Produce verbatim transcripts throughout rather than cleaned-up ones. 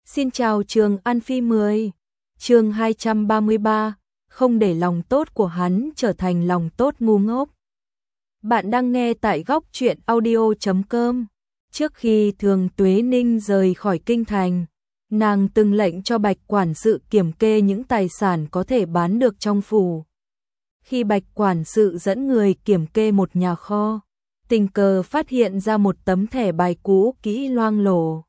Xin chào Trường An Phi mười. Chương hai trăm ba mươi ba, không để lòng tốt của hắn trở thành lòng tốt ngu ngốc. Bạn đang nghe tại góc truyện audio chấm com. Trước khi Thường Tuế Ninh rời khỏi kinh thành, nàng từng lệnh cho Bạch quản sự kiểm kê những tài sản có thể bán được trong phủ. Khi Bạch quản sự dẫn người kiểm kê một nhà kho, tình cờ phát hiện ra một tấm thẻ bài cũ kỹ loang lổ.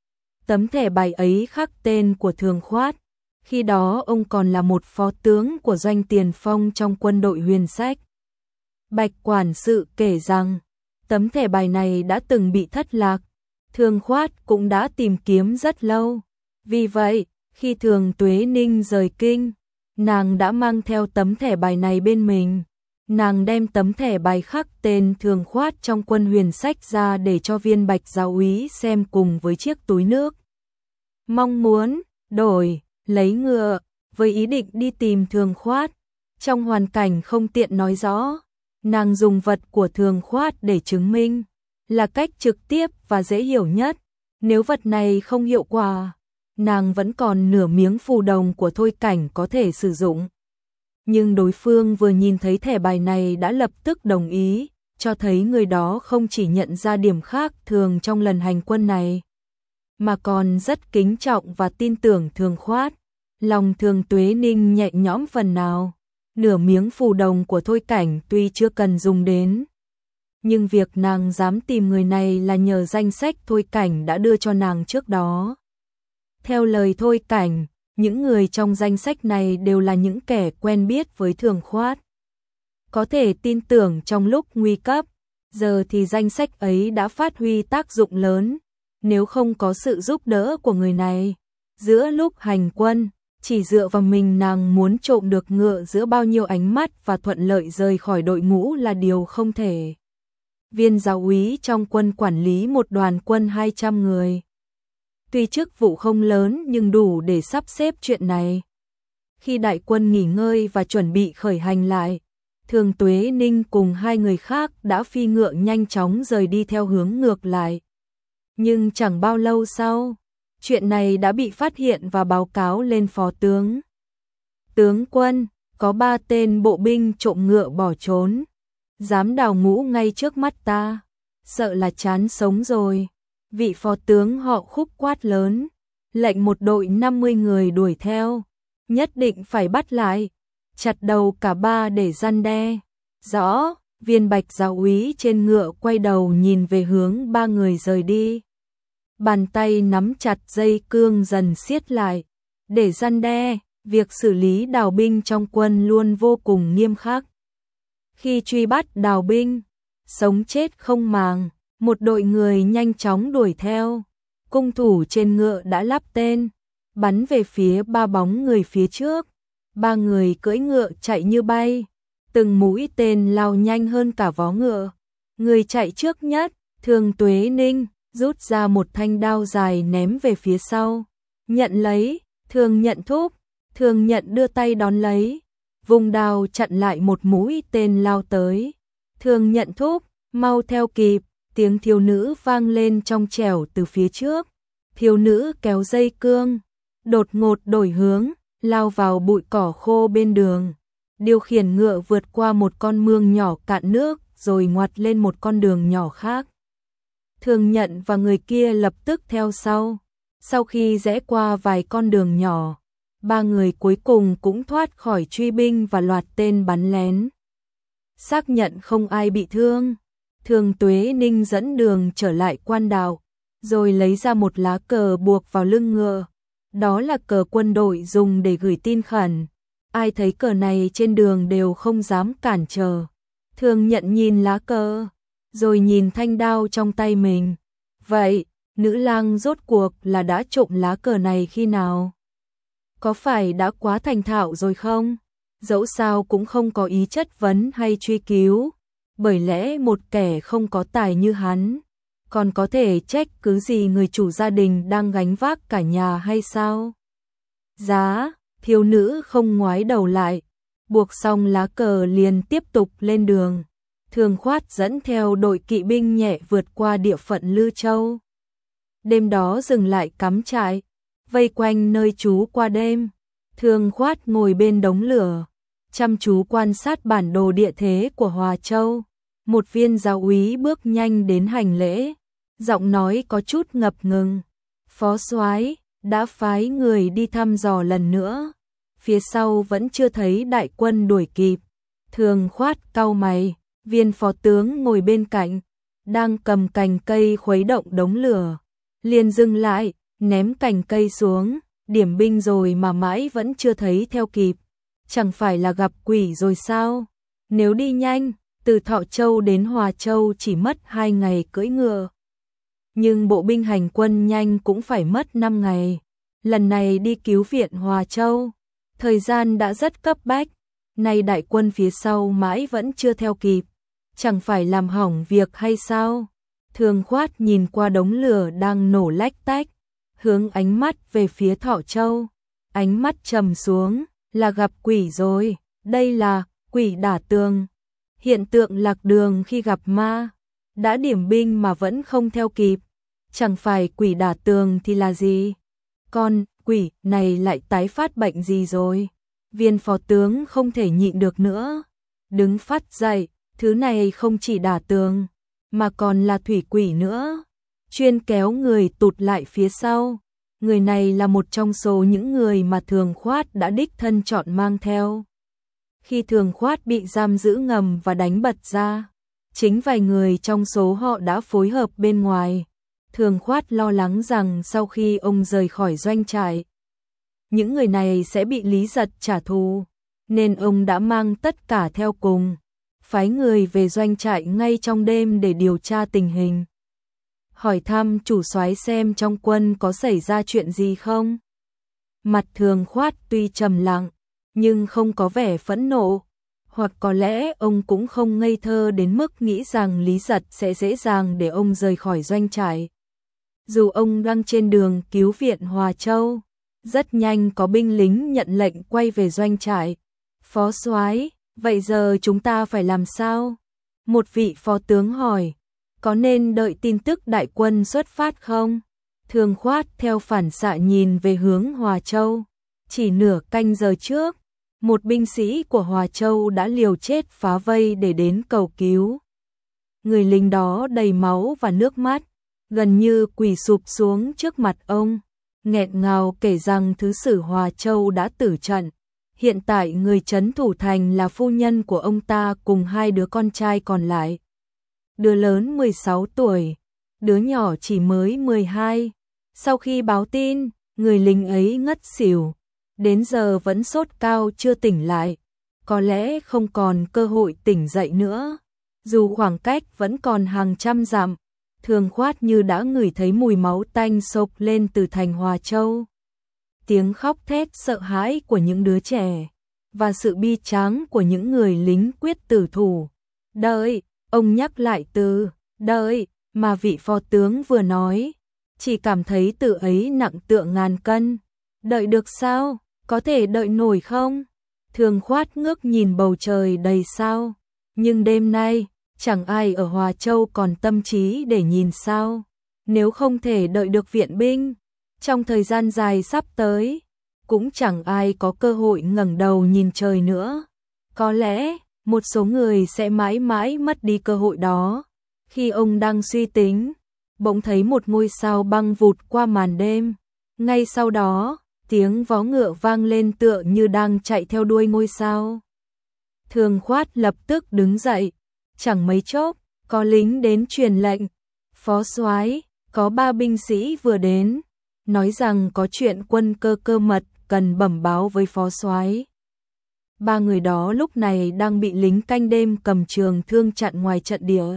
Tấm thẻ bài ấy khắc tên của Thường Khoát, khi đó ông còn là một phó tướng của doanh tiền phong trong quân đội Huyền Sách. Bạch quản sự kể rằng, tấm thẻ bài này đã từng bị thất lạc, Thường Khoát cũng đã tìm kiếm rất lâu. Vì vậy, khi Thường Tuế Ninh rời kinh, nàng đã mang theo tấm thẻ bài này bên mình. Nàng đem tấm thẻ bài khắc tên Thường Khoát trong quân Huyền Sách ra để cho viên Bạch giáo úy xem cùng với chiếc túi nước. Mong muốn đổi, lấy ngựa, với ý định đi tìm Thường Khoát. Trong hoàn cảnh không tiện nói rõ, nàng dùng vật của Thường Khoát để chứng minh, là cách trực tiếp và dễ hiểu nhất. Nếu vật này không hiệu quả, nàng vẫn còn nửa miếng phù đồng của Thôi Cảnh có thể sử dụng. Nhưng đối phương vừa nhìn thấy thẻ bài này đã lập tức đồng ý, cho thấy người đó không chỉ nhận ra điểm khác thường trong lần hành quân này, mà còn rất kính trọng và tin tưởng Thường Khoát. Lòng Thường Tuế Ninh nhẹ nhõm phần nào. Nửa miếng phù đồng của Thôi Cảnh tuy chưa cần dùng đến, nhưng việc nàng dám tìm người này là nhờ danh sách Thôi Cảnh đã đưa cho nàng trước đó. Theo lời Thôi Cảnh, những người trong danh sách này đều là những kẻ quen biết với Thường Khoát, có thể tin tưởng trong lúc nguy cấp. Giờ thì danh sách ấy đã phát huy tác dụng lớn. Nếu không có sự giúp đỡ của người này, giữa lúc hành quân, chỉ dựa vào mình nàng muốn trộm được ngựa giữa bao nhiêu ánh mắt và thuận lợi rời khỏi đội ngũ là điều không thể. Viên giáo úy trong quân quản lý một đoàn quân hai trăm người. Tuy chức vụ không lớn nhưng đủ để sắp xếp chuyện này. Khi đại quân nghỉ ngơi và chuẩn bị khởi hành lại, Thường Tuế Ninh cùng hai người khác đã phi ngựa nhanh chóng rời đi theo hướng ngược lại. Nhưng chẳng bao lâu sau, chuyện này đã bị phát hiện và báo cáo lên phó tướng. Tướng quân, có ba tên bộ binh trộm ngựa bỏ trốn, dám đào ngũ ngay trước mắt ta, sợ là chán sống rồi. Vị phó tướng họ Khúc quát lớn, lệnh một đội năm mươi người đuổi theo, nhất định phải bắt lại, chặt đầu cả ba để răn đe. Rõ. Viên Bạch giáo úy trên ngựa quay đầu nhìn về hướng ba người rời đi. Bàn tay nắm chặt dây cương dần siết lại. Để răn đe, việc xử lý đào binh trong quân luôn vô cùng nghiêm khắc. Khi truy bắt đào binh, sống chết không màng, một đội người nhanh chóng đuổi theo. Cung thủ trên ngựa đã lắp tên, bắn về phía ba bóng người phía trước. Ba người cưỡi ngựa chạy như bay. Từng mũi tên lao nhanh hơn cả vó ngựa. Người chạy trước nhất, Thường Tuế Ninh, rút ra một thanh đao dài ném về phía sau. Nhận lấy, Thường Nhận thúc, Thường Nhận đưa tay đón lấy. Vùng đao chặn lại một mũi tên lao tới. Thường Nhận thúc, mau theo kịp, tiếng thiếu nữ vang lên trong trẻo từ phía trước. Thiếu nữ kéo dây cương, đột ngột đổi hướng, lao vào bụi cỏ khô bên đường. Điều khiển ngựa vượt qua một con mương nhỏ cạn nước rồi ngoặt lên một con đường nhỏ khác. Thường Nhận và người kia lập tức theo sau. Sau khi rẽ qua vài con đường nhỏ, ba người cuối cùng cũng thoát khỏi truy binh và loạt tên bắn lén. Xác nhận không ai bị thương, Thường Tuế Ninh dẫn đường trở lại quan đạo, rồi lấy ra một lá cờ buộc vào lưng ngựa. Đó là cờ quân đội dùng để gửi tin khẩn. Ai thấy cờ này trên đường đều không dám cản trở. Thường Nhận nhìn lá cờ, rồi nhìn thanh đao trong tay mình. Vậy, nữ lang rốt cuộc là đã trộm lá cờ này khi nào? Có phải đã quá thành thạo rồi không? Dẫu sao cũng không có ý chất vấn hay truy cứu. Bởi lẽ một kẻ không có tài như hắn, còn có thể trách cứ gì người chủ gia đình đang gánh vác cả nhà hay sao? Giá, thiếu nữ không ngoái đầu lại, buộc xong lá cờ liền tiếp tục lên đường. Thường Khoát dẫn theo đội kỵ binh nhẹ vượt qua địa phận Lư Châu. Đêm đó dừng lại cắm trại. vây quanh nơi trú qua đêm. Thường Khoát ngồi bên đống lửa, chăm chú quan sát bản đồ địa thế của Hòa Châu. Một viên giáo úy bước nhanh đến hành lễ, giọng nói có chút ngập ngừng. Phó soái đã phái người đi thăm dò lần nữa, phía sau vẫn chưa thấy đại quân đuổi kịp. Thường Khoát cau mày, viên phó tướng ngồi bên cạnh, đang cầm cành cây khuấy động đống lửa, liền dừng lại, ném cành cây xuống, điểm binh rồi mà mãi vẫn chưa thấy theo kịp. Chẳng phải là gặp quỷ rồi sao? Nếu đi nhanh, từ Thọ Châu đến Hòa Châu chỉ mất hai ngày cưỡi ngựa. Nhưng bộ binh hành quân nhanh cũng phải mất năm ngày. Lần này đi cứu viện Hòa Châu, thời gian đã rất cấp bách, nay đại quân phía sau mãi vẫn chưa theo kịp. Chẳng phải làm hỏng việc hay sao? Thường Khoát nhìn qua đống lửa đang nổ lách tách, hướng ánh mắt về phía Thọ Châu. Ánh mắt trầm xuống, là gặp quỷ rồi, đây là quỷ đả tường. Hiện tượng lạc đường khi gặp ma, đã điểm binh mà vẫn không theo kịp. Chẳng phải quỷ đả tường thì là gì? Con quỷ này lại tái phát bệnh gì rồi? Viên phó tướng không thể nhịn được nữa, đứng phát dậy, thứ này không chỉ đả tường, mà còn là thủy quỷ nữa, chuyên kéo người tụt lại phía sau. Người này là một trong số những người mà Thường Khoát đã đích thân chọn mang theo. Khi Thường Khoát bị giam giữ ngầm và đánh bật ra, chính vài người trong số họ đã phối hợp bên ngoài. Thường Khoát lo lắng rằng sau khi ông rời khỏi doanh trại, những người này sẽ bị Lý Giật trả thù, nên ông đã mang tất cả theo cùng, phái người về doanh trại ngay trong đêm để điều tra tình hình. Hỏi thăm chủ soái xem trong quân có xảy ra chuyện gì không. Mặt Thường Khoát tuy trầm lặng, nhưng không có vẻ phẫn nộ, hoặc có lẽ ông cũng không ngây thơ đến mức nghĩ rằng Lý Giật sẽ dễ dàng để ông rời khỏi doanh trại. Dù ông đang trên đường cứu viện Hòa Châu, rất nhanh có binh lính nhận lệnh quay về doanh trại. Phó soái, vậy giờ chúng ta phải làm sao? Một vị phó tướng hỏi, có nên đợi tin tức đại quân xuất phát không? Thường Khoát theo phản xạ nhìn về hướng Hòa Châu. Chỉ nửa canh giờ trước, một binh sĩ của Hòa Châu đã liều chết phá vây để đến cầu cứu. Người lính đó đầy máu và nước mắt, gần như quỳ sụp xuống trước mặt ông, nghẹn ngào kể rằng thứ sử Hòa Châu đã tử trận. Hiện tại người trấn thủ thành là phu nhân của ông ta cùng hai đứa con trai còn lại. Đứa lớn mười sáu tuổi, đứa nhỏ chỉ mới mười hai. Sau khi báo tin, người lính ấy ngất xỉu, đến giờ vẫn sốt cao chưa tỉnh lại, có lẽ không còn cơ hội tỉnh dậy nữa. Dù khoảng cách vẫn còn hàng trăm dặm, Thường Khoát như đã ngửi thấy mùi máu tanh xộc lên từ thành Hòa Châu. Tiếng khóc thét sợ hãi của những đứa trẻ và sự bi tráng của những người lính quyết tử thủ. Đợi, ông nhắc lại từ đợi mà vị phó tướng vừa nói, chỉ cảm thấy từ ấy nặng tựa ngàn cân. Đợi được sao? Có thể đợi nổi không? Thường Khoát ngước nhìn bầu trời đầy sao, nhưng đêm nay chẳng ai ở Hòa Châu còn tâm trí để nhìn sao. Nếu không thể đợi được viện binh trong thời gian dài sắp tới, cũng chẳng ai có cơ hội ngẩng đầu nhìn trời nữa. Có lẽ một số người sẽ mãi mãi mất đi cơ hội đó. Khi ông đang suy tính, bỗng thấy một ngôi sao băng vụt qua màn đêm. Ngay sau đó, tiếng vó ngựa vang lên tựa như đang chạy theo đuôi ngôi sao. Thường Khoát lập tức đứng dậy, chẳng mấy chốc, có lính đến truyền lệnh. Phó soái, có ba binh sĩ vừa đến, nói rằng có chuyện quân cơ cơ mật cần bẩm báo với phó soái. Ba người đó lúc này đang bị lính canh đêm cầm trường thương chặn ngoài trận địa.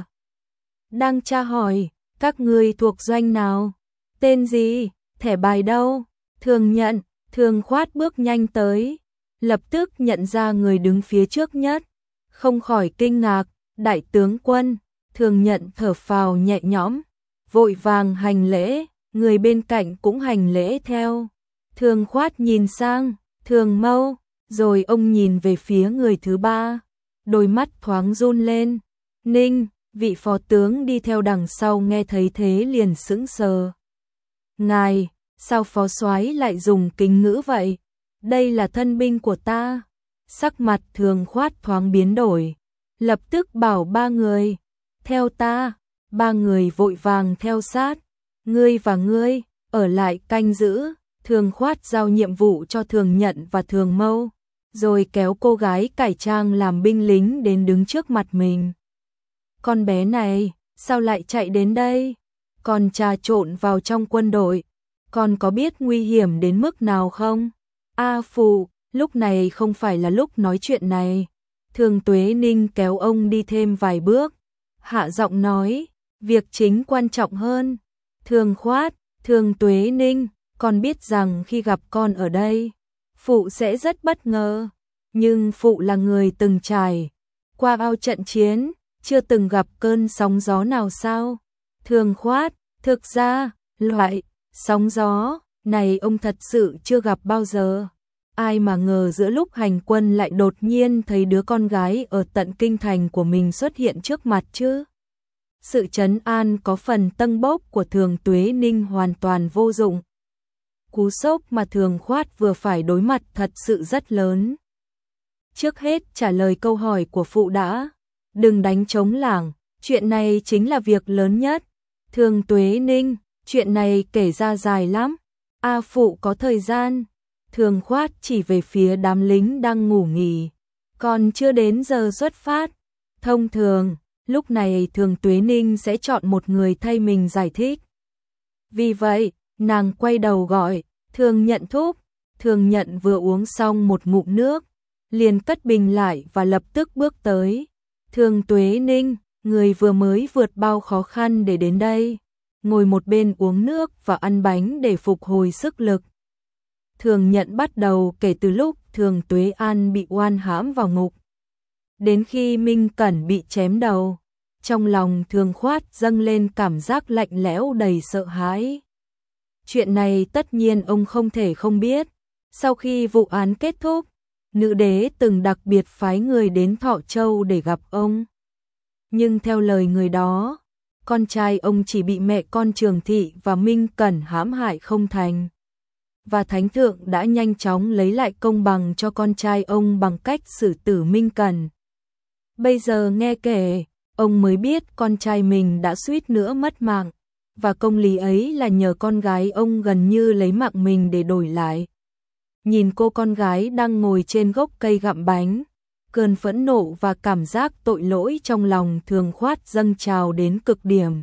Đang tra hỏi, các ngươi thuộc doanh nào? Tên gì? Thẻ bài đâu? Thường nhận. Thường Khoát bước nhanh tới, lập tức nhận ra người đứng phía trước nhất, không khỏi kinh ngạc. Đại tướng quân. Thường nhận thở phào nhẹ nhõm, vội vàng hành lễ, người bên cạnh cũng hành lễ theo. Thường Khoát nhìn sang Thường Mâu, rồi ông nhìn về phía người thứ ba, đôi mắt thoáng run lên. Ninh, vị phó tướng đi theo đằng sau nghe thấy thế liền sững sờ. Ngài, Sao phó soái lại dùng kính ngữ vậy? Đây là thân binh của ta. Sắc mặt Thường Khoát thoáng biến đổi, lập tức bảo ba người, theo ta. Ba người vội vàng theo sát. Ngươi và ngươi, ở lại canh giữ. Thường Khoát giao nhiệm vụ cho Thường Nhận và Thường Mâu, rồi kéo cô gái cải trang làm binh lính đến đứng trước mặt mình. Con bé này, sao lại chạy đến đây? Con trà trộn vào trong quân đội, con có biết nguy hiểm đến mức nào không? A Phụ, lúc này không phải là lúc nói chuyện này. Thường Tuế Ninh kéo ông đi thêm vài bước, hạ giọng nói, việc chính quan trọng hơn. Thường Khoát, Thường Tuế Ninh, con biết rằng khi gặp con ở đây, Phụ sẽ rất bất ngờ. Nhưng Phụ là người từng trải qua bao trận chiến, chưa từng gặp cơn sóng gió nào sao? Thường Khoát, thực ra, loại sóng gió này ông thật sự chưa gặp bao giờ. Ai mà ngờ giữa lúc hành quân lại đột nhiên thấy đứa con gái ở tận kinh thành của mình xuất hiện trước mặt chứ. Sự trấn an có phần tâng bốc của Thường Tuế Ninh hoàn toàn vô dụng. Cú sốc mà Thường Khoát vừa phải đối mặt thật sự rất lớn. Trước hết trả lời câu hỏi của Phụ đã. Đừng đánh trống lảng, chuyện này chính là việc lớn nhất. Thường Tuế Ninh, chuyện này kể ra dài lắm. A Phụ có thời gian. Thường Khoát chỉ về phía đám lính đang ngủ nghỉ. Còn chưa đến giờ xuất phát. Thông thường, lúc này Thường Tuế Ninh sẽ chọn một người thay mình giải thích. Vì vậy, nàng quay đầu gọi, Thường Nhận thúc. Thường Nhận vừa uống xong một ngụm nước, liền cất bình lại và lập tức bước tới. Thường Tuế Ninh, người vừa mới vượt bao khó khăn để đến đây, ngồi một bên uống nước và ăn bánh để phục hồi sức lực. Thường Nhận bắt đầu kể từ lúc Thường Tuế An bị oan hãm vào ngục, đến khi Minh Cẩn bị chém đầu. Trong lòng Thường Khoát dâng lên cảm giác lạnh lẽo đầy sợ hãi. Chuyện này tất nhiên ông không thể không biết. Sau khi vụ án kết thúc, nữ đế từng đặc biệt phái người đến Thọ Châu để gặp ông. Nhưng theo lời người đó, con trai ông chỉ bị mẹ con Trường Thị và Minh Cẩn hãm hại không thành. Và Thánh Thượng đã nhanh chóng lấy lại công bằng cho con trai ông bằng cách xử tử Minh Cẩn. Bây giờ nghe kể, ông mới biết con trai mình đã suýt nữa mất mạng, và công lý ấy là nhờ con gái ông gần như lấy mạng mình để đổi lại. Nhìn cô con gái đang ngồi trên gốc cây gặm bánh, cơn phẫn nộ và cảm giác tội lỗi trong lòng Thường Khoát dâng trào đến cực điểm.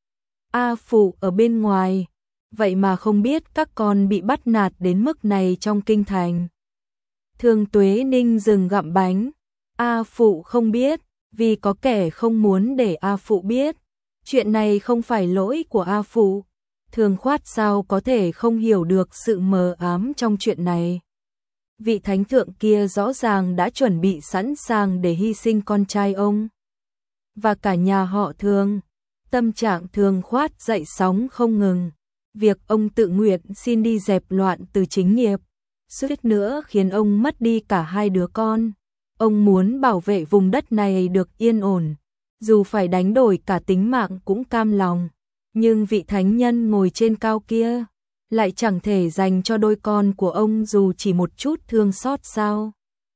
A Phụ ở bên ngoài, vậy mà không biết các con bị bắt nạt đến mức này trong kinh thành. Thường Tuế Ninh dừng gặm bánh. A Phụ không biết, vì có kẻ không muốn để A Phụ biết. Chuyện này không phải lỗi của A Phụ. Thường Khoát sao có thể không hiểu được sự mờ ám trong chuyện này. Vị thánh thượng kia rõ ràng đã chuẩn bị sẵn sàng để hy sinh con trai ông và cả nhà họ Thường. Tâm trạng Thường Khoát dậy sóng không ngừng. Việc ông tự nguyện xin đi dẹp loạn từ chính nghiệp, suýt nữa khiến ông mất đi cả hai đứa con. Ông muốn bảo vệ vùng đất này được yên ổn, dù phải đánh đổi cả tính mạng cũng cam lòng. Nhưng vị thánh nhân ngồi trên cao kia lại chẳng thể dành cho đôi con của ông dù chỉ một chút thương xót sao.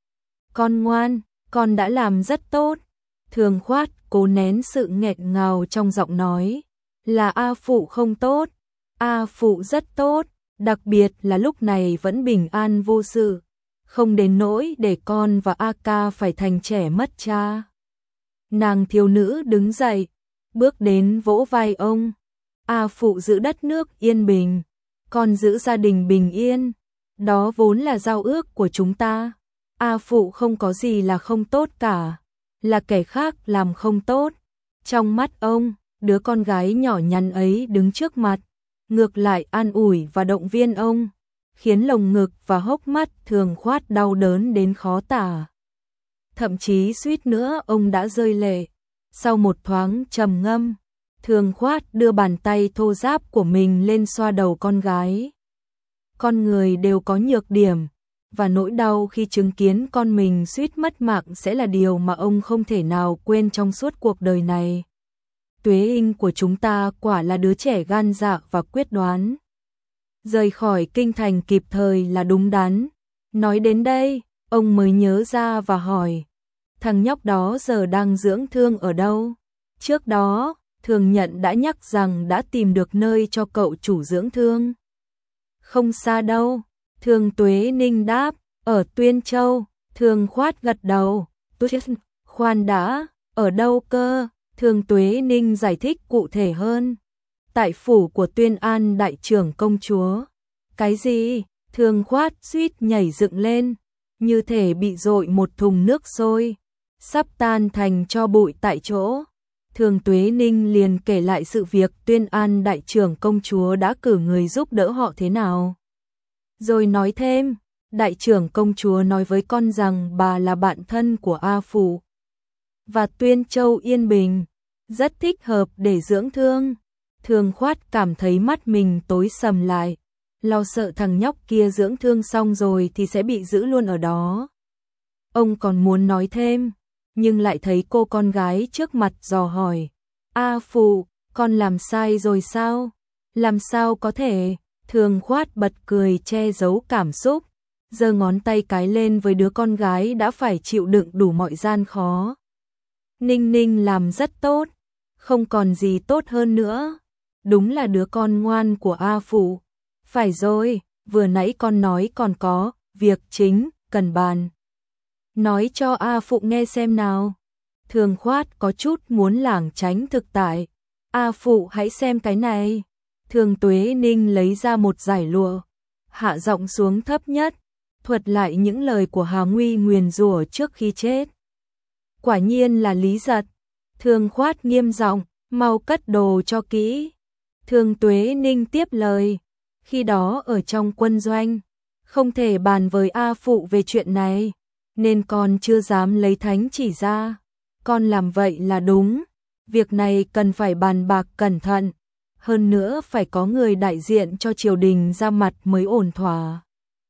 Con ngoan, con đã làm rất tốt. Thường Khoát cố nén sự nghẹn ngào trong giọng nói. Là A Phụ không tốt. A Phụ rất tốt, đặc biệt là lúc này vẫn bình an vô sự, không đến nỗi để con và A Ca phải thành trẻ mất cha. Nàng thiếu nữ đứng dậy, bước đến vỗ vai ông. A Phụ giữ đất nước yên bình, con giữ gia đình bình yên, đó vốn là giao ước của chúng ta. A Phụ không có gì là không tốt cả, là kẻ khác làm không tốt. Trong mắt ông, đứa con gái nhỏ nhắn ấy đứng trước mặt, ngược lại an ủi và động viên ông, khiến lồng ngực và hốc mắt Thường Khoát đau đớn đến khó tả. Thậm chí suýt nữa ông đã rơi lệ. Sau một thoáng trầm ngâm, Thường Khoát đưa bàn tay thô ráp của mình lên xoa đầu con gái. Con người đều có nhược điểm, và nỗi đau khi chứng kiến con mình suýt mất mạng sẽ là điều mà ông không thể nào quên trong suốt cuộc đời này. Tuế Inh của chúng ta quả là đứa trẻ gan dạ và quyết đoán. rời khỏi kinh thành kịp thời là đúng đắn. Nói đến đây, ông mới nhớ ra và hỏi, thằng nhóc đó giờ đang dưỡng thương ở đâu? Trước đó, Thường Nhận đã nhắc rằng đã tìm được nơi cho cậu chủ dưỡng thương. Không xa đâu, Thường Tuế Ninh đáp, ở Tuyên Châu. Thường Khoát gật đầu, khoan đã, ở đâu cơ? Thường Tuế Ninh giải thích cụ thể hơn. Tại phủ của Tuyên An đại trưởng công chúa. Cái gì? Thường Khoát suýt nhảy dựng lên, như thể bị dội một thùng nước sôi, sắp tan thành tro bụi tại chỗ. Thường Tuế Ninh liền kể lại sự việc Tuyên An đại trưởng công chúa đã cử người giúp đỡ họ thế nào. Rồi nói thêm, đại trưởng công chúa nói với con rằng bà là bạn thân của A Phụ và Tuyên Châu yên bình, rất thích hợp để dưỡng thương. Thường Khoát cảm thấy mắt mình tối sầm lại, lo sợ thằng nhóc kia dưỡng thương xong rồi thì sẽ bị giữ luôn ở đó. Ông còn muốn nói thêm, nhưng lại thấy cô con gái trước mặt dò hỏi, A Phụ, con làm sai rồi sao? Làm sao có thể? Thường Khoát bật cười che giấu cảm xúc, giơ ngón tay cái lên với đứa con gái đã phải chịu đựng đủ mọi gian khó. Ninh Ninh làm rất tốt, không còn gì tốt hơn nữa. Đúng là đứa con ngoan của A Phụ. Phải rồi, vừa nãy con nói còn có việc chính cần bàn. Nói cho A Phụ nghe xem nào. Thường Khoát có chút muốn lảng tránh thực tại. A Phụ hãy xem cái này. Thường Tuế Ninh lấy ra một dải lụa, hạ giọng xuống thấp nhất, thuật lại những lời của Hà Nguy nguyền rủa trước khi chết. Quả nhiên là Lý Giật. Thường Khoát nghiêm giọng, mau cất đồ cho kỹ. Thường Tuế Ninh tiếp lời, khi đó ở trong quân doanh, không thể bàn với A Phụ về chuyện này, nên con chưa dám lấy thánh chỉ ra. Con làm vậy là đúng, việc này cần phải bàn bạc cẩn thận, hơn nữa phải có người đại diện cho triều đình ra mặt mới ổn thỏa.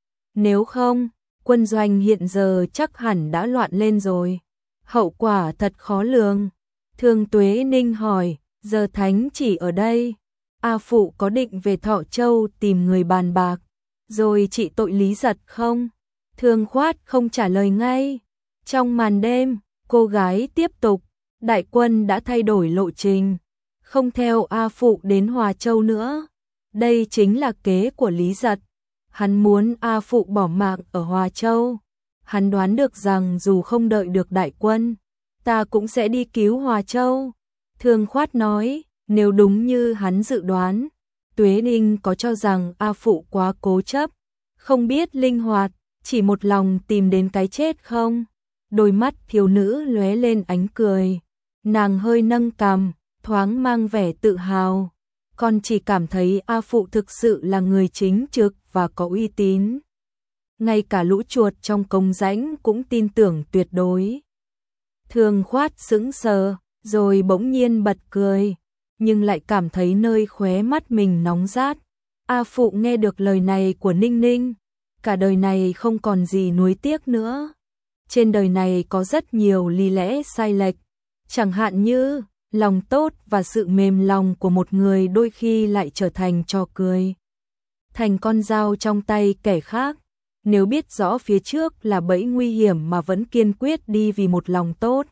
Nếu không, quân doanh hiện giờ chắc hẳn đã loạn lên rồi, hậu quả thật khó lường. Thường Tuế Ninh hỏi, giờ thánh chỉ ở đây, A Phụ có định về Thọ Châu tìm người bàn bạc, rồi trị tội Lý Giật không? Thường Khoát không trả lời ngay. Trong màn đêm, cô gái tiếp tục, đại quân đã thay đổi lộ trình, không theo A Phụ đến Hòa Châu nữa. Đây chính là kế của Lý Giật. Hắn muốn A Phụ bỏ mạng ở Hòa Châu. Hắn đoán được rằng dù không đợi được đại quân, ta cũng sẽ đi cứu Hòa Châu. Thường Khoát nói, nếu đúng như hắn dự đoán, Tuế Ninh có cho rằng A Phụ quá cố chấp, không biết linh hoạt, chỉ một lòng tìm đến cái chết không? Đôi mắt thiếu nữ lóe lên ánh cười, nàng hơi nâng cằm, thoáng mang vẻ tự hào. Con chỉ cảm thấy A Phụ thực sự là người chính trực và có uy tín. Ngay cả lũ chuột trong công rãnh cũng tin tưởng tuyệt đối. Thường Khoát sững sờ, rồi bỗng nhiên bật cười, nhưng lại cảm thấy nơi khóe mắt mình nóng rát. A Phụ nghe được lời này của Ninh Ninh, cả đời này không còn gì nuối tiếc nữa. Trên đời này có rất nhiều lý lẽ sai lệch, chẳng hạn như lòng tốt và sự mềm lòng của một người đôi khi lại trở thành trò cười, thành con dao trong tay kẻ khác. Nếu biết rõ phía trước là bẫy nguy hiểm mà vẫn kiên quyết đi vì một lòng tốt,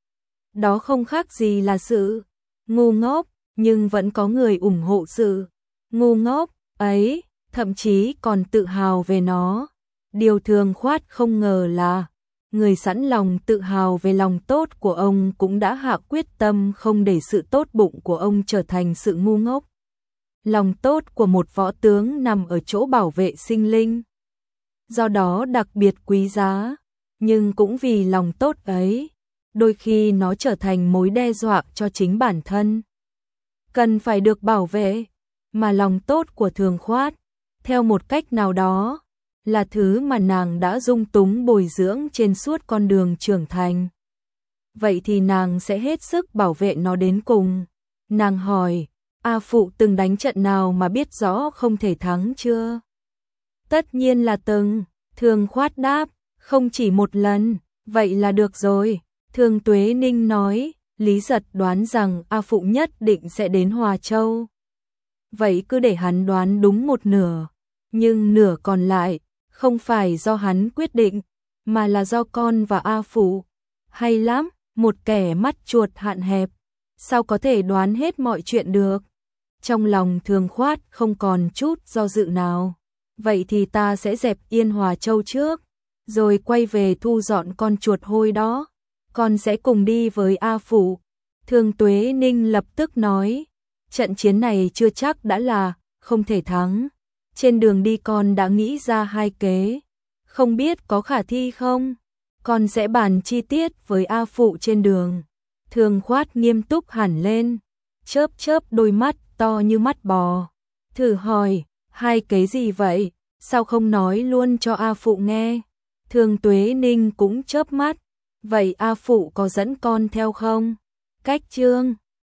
đó không khác gì là sự ngu ngốc, nhưng vẫn có người ủng hộ sự ngu ngốc ấy, thậm chí còn tự hào về nó. Điều Thường Khoát không ngờ là người sẵn lòng tự hào về lòng tốt của ông cũng đã hạ quyết tâm không để sự tốt bụng của ông trở thành sự ngu ngốc. Lòng tốt của một võ tướng nằm ở chỗ bảo vệ sinh linh, do đó đặc biệt quý giá, nhưng cũng vì lòng tốt ấy, đôi khi nó trở thành mối đe dọa cho chính bản thân, cần phải được bảo vệ. Mà lòng tốt của Thường Khoát, theo một cách nào đó, là thứ mà nàng đã dung túng bồi dưỡng trên suốt con đường trưởng thành. Vậy thì nàng sẽ hết sức bảo vệ nó đến cùng. Nàng hỏi, A Phụ từng đánh trận nào mà biết rõ không thể thắng chưa? Tất nhiên là từng. Thường Khoát đáp, không chỉ một lần. Vậy là được rồi. Thường Tuế Ninh nói, Lý Giật đoán rằng A Phụ nhất định sẽ đến Hòa Châu. Vậy cứ để hắn đoán đúng một nửa, nhưng nửa còn lại không phải do hắn quyết định, mà là do con và A Phụ. Hay lắm, một kẻ mắt chuột hạn hẹp, sao có thể đoán hết mọi chuyện được. Trong lòng Thường Khoát không còn chút do dự nào. Vậy thì ta sẽ dẹp Yên Hòa Châu trước, rồi quay về thu dọn con chuột hôi đó. Con sẽ cùng đi với A Phụ. Thường Tuế Ninh lập tức nói, trận chiến này chưa chắc đã là không thể thắng. Trên đường đi con đã nghĩ ra hai kế, không biết có khả thi không? Con sẽ bàn chi tiết với A Phụ trên đường. Thường Khoát nghiêm túc hẳn lên, chớp chớp đôi mắt to như mắt bò. Thử hỏi, hai kế gì vậy? Sao không nói luôn cho A Phụ nghe? Thường Tuế Ninh cũng chớp mắt, vậy A Phụ có dẫn con theo không? Cách Chương